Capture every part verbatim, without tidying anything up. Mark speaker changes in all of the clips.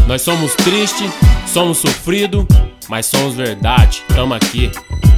Speaker 1: Nós somos tristes, somos sofridos, mas somos verdade, tamo aqui.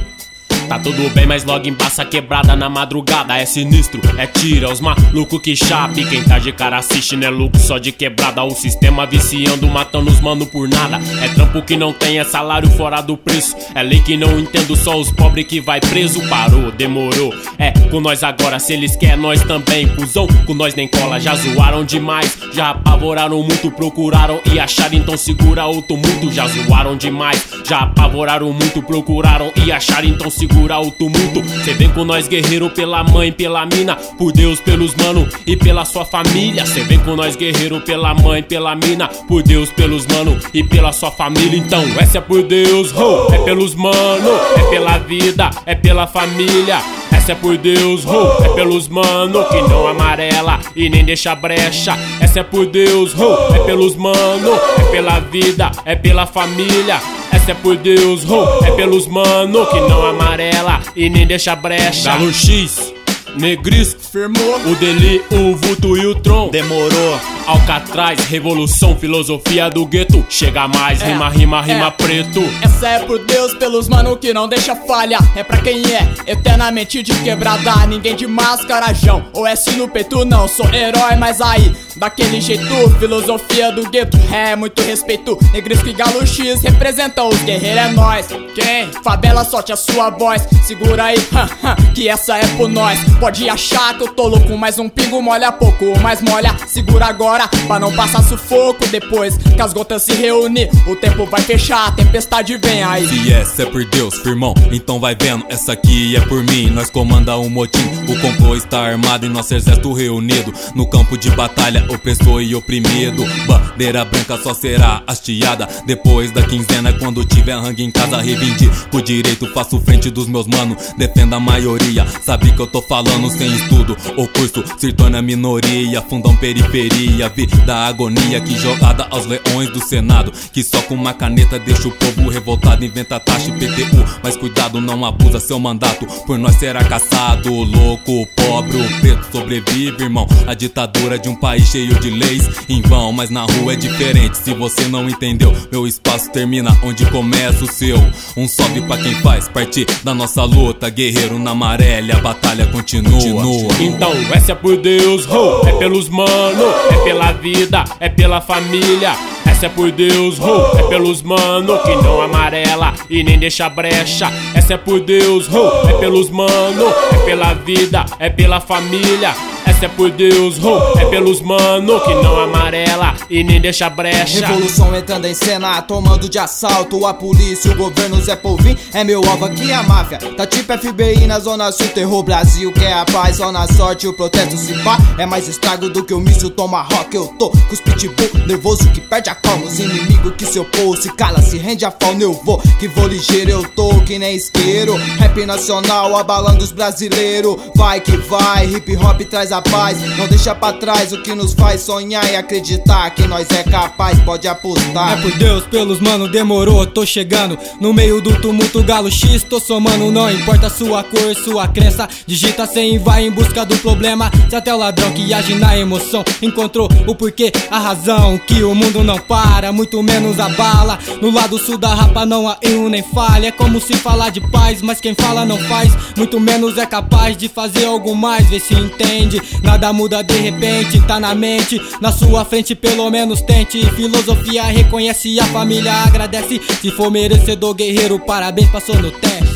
Speaker 1: Tá tudo bem, mas logo embaça quebrada na madrugada. É sinistro, é tira, os malucos que chape. Quem tá de cara assiste, não é lucro só de quebrada. O sistema viciando, matando os mano por nada. É trampo que não tem, é salário fora do preço. É lei que não entendo, só os pobres que vai preso. Parou, demorou, é com nós agora. Se eles querem, nós também, cuzão, com nós nem cola. Já zoaram demais, já apavoraram muito. Procuraram e acharam, então segura o tumulto. Já zoaram demais, já apavoraram muito. Procuraram e acharam, então segura o tumulto. Cê vem com nós guerreiro pela mãe, pela mina, por Deus, pelos mano e pela sua família. Cê vem com nós guerreiro pela mãe, pela mina, por Deus, pelos mano e pela sua família. Então essa é por Deus, oh, é pelos mano, é pela vida, é pela família. Essa é por Deus, oh, é pelos mano que não amarela e nem deixa brecha. Essa é por Deus, oh, é pelos mano, é pela vida, é pela família. Essa é por Deus, oh, é pelos mano que não amarela e nem deixa brecha. Galo X, Negrisco,
Speaker 2: firmou.
Speaker 1: O Deli, o Vulto e o Tron,
Speaker 2: demorou.
Speaker 1: Alcatraz, revolução, filosofia do gueto. Chega mais, é, rima, rima, é. rima preto.
Speaker 2: Essa é por Deus, pelos mano que não deixa falha. É pra quem é eternamente de quebrada. Ninguém de mascarajão, ou S no peito não. Sou herói, mas aí, daquele jeito. Filosofia do gueto, é muito respeito. Negrisco e Galo X representam os guerreiros, é nós. Quem? Favela, solte a sua voz. Segura aí, que essa é por nós. Pode achar que eu tô louco, mas um pingo molha pouco. Mas molha, segura agora, pra não passar sufoco. Depois que as gotas se reúnem, o tempo vai fechar, a tempestade vem aí.
Speaker 3: Se essa é por Deus, firmão, então vai vendo. Essa aqui é por mim, nós comanda o motim. O complô está armado e nosso exército reunido no campo de batalha, opressor e oprimido. Bandeira branca só será hasteada depois da quinzena. Quando tiver rangue em casa, reivindico o direito. Faço frente dos meus mano, defenda a maioria. Sabe que eu tô falando sem estudo, o curso se torna minoria. Fundam periferia, vida agonia que jogada aos leões do Senado, que só com uma caneta deixa o povo revoltado. Inventa taxa e P T U, mas cuidado, não abusa seu mandato, por nós será caçado. Louco, pobre, o preto sobrevive, irmão. A ditadura de um país cheio de leis em vão, mas na rua é diferente. Se você não entendeu, meu espaço termina onde começa o seu. Um salve pra quem faz parte da nossa luta. Guerreiro na amarela, a batalha continua. continua.
Speaker 1: Então essa é por Deus, oh, é pelos mano, é pela vida, é pela família. Essa é por Deus, oh, é pelos mano que não amarela e nem deixa brecha. Essa é por Deus, oh, é pelos mano, é pela vida, é pela família. Essa é por Deus, oh, é pelos mano que não amarela e nem deixa brecha.
Speaker 4: Revolução entrando em cena, tomando de assalto a polícia, o governo Zé Polvinho é meu alvo aqui a máfia. Tá tipo F B I na zona sul, terror Brasil quer a paz, só na sorte o protesto se pá. É mais estrago do que o míssil Tomahawk. Eu tô com os pitbull nervoso que perde a calma. Os inimigos que se opôs, se cala, se rende a fauna. Eu vou, que vou ligeiro, eu tô que nem isqueiro. Rap nacional abalando os brasileiros. Vai que vai, hip hop traz a paz. Não deixa pra trás o que nos faz sonhar e acreditar que nós é capaz, pode apostar.
Speaker 5: É por Deus, pelos mano, demorou, tô chegando no meio do tumulto. Galo X, tô somando, não importa sua cor, sua crença. Digita cem e vai em busca do problema. Se até o ladrão que age na emoção encontrou o porquê, a razão que o mundo não para, muito menos a bala. No lado sul da rapa não há erro nem falha. É como se falar de paz, mas quem fala não faz, muito menos é capaz de fazer algo mais. Vê se entende, nada muda de repente, tá na mente, na sua frente pelo menos tente. Filosofia reconhece, a família agradece. Se for merecedor, guerreiro, parabéns, passou no teste.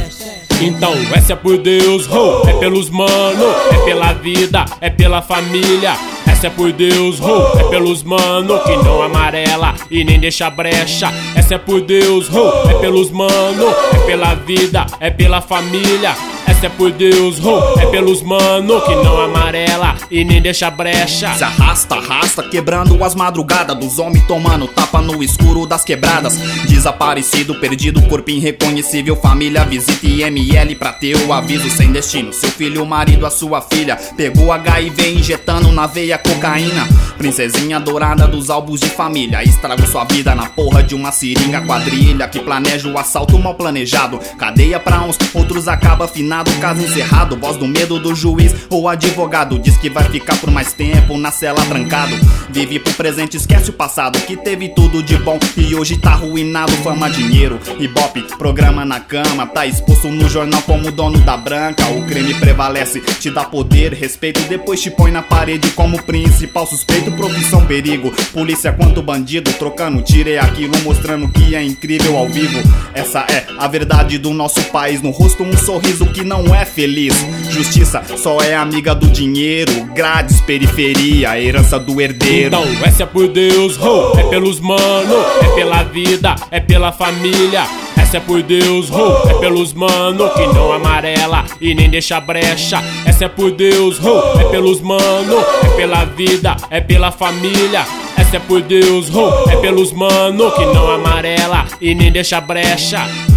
Speaker 1: Então essa é por Deus, oh, é pelos mano, é pela vida, é pela família. Essa é por Deus, oh, é pelos mano que não amarela e nem deixa brecha. Essa é por Deus, oh, é pelos mano, é pela vida, é pela família. Essa é por Deus, oh, é pelos mano que não amarela e nem deixa brecha.
Speaker 6: Se arrasta, arrasta, quebrando as madrugadas dos homens tomando tapa no escuro das quebradas. Desaparecido, perdido, corpo irreconhecível. Família visita I M L pra ter o aviso sem destino. Seu filho, o marido, a sua filha pegou H I V injetando na veia cocaína. Princesinha dourada dos álbuns de família, estrago sua vida na porra de uma seringa. Quadrilha que planeja o assalto mal planejado. Cadeia pra uns, outros acaba final. condenado, caso encerrado. Voz do medo do juiz ou advogado, diz que vai ficar por mais tempo na cela trancado. Vive pro presente, esquece o passado, que teve tudo de bom e hoje tá arruinado. Fama, dinheiro, ibope, programa na cama, tá exposto no jornal como dono da branca. O crime prevalece, te dá poder, respeito, depois te põe na parede como principal suspeito. Profissão perigo, polícia quanto bandido, trocando tiro é aquilo, mostrando que é incrível ao vivo. Essa é a verdade do nosso país, no rosto um sorriso que não é feliz. Justiça só é amiga do dinheiro, grades, periferia, herança do herdeiro.
Speaker 1: Então essa é por Deus, oh, é pelos mano, é pela vida, é pela família. Essa é por Deus, oh, é pelos mano que não amarela e nem deixa brecha. Essa é por Deus, oh, é pelos mano, é pela vida, é pela família. Essa é por Deus, oh, é pelos mano que não amarela e nem deixa brecha.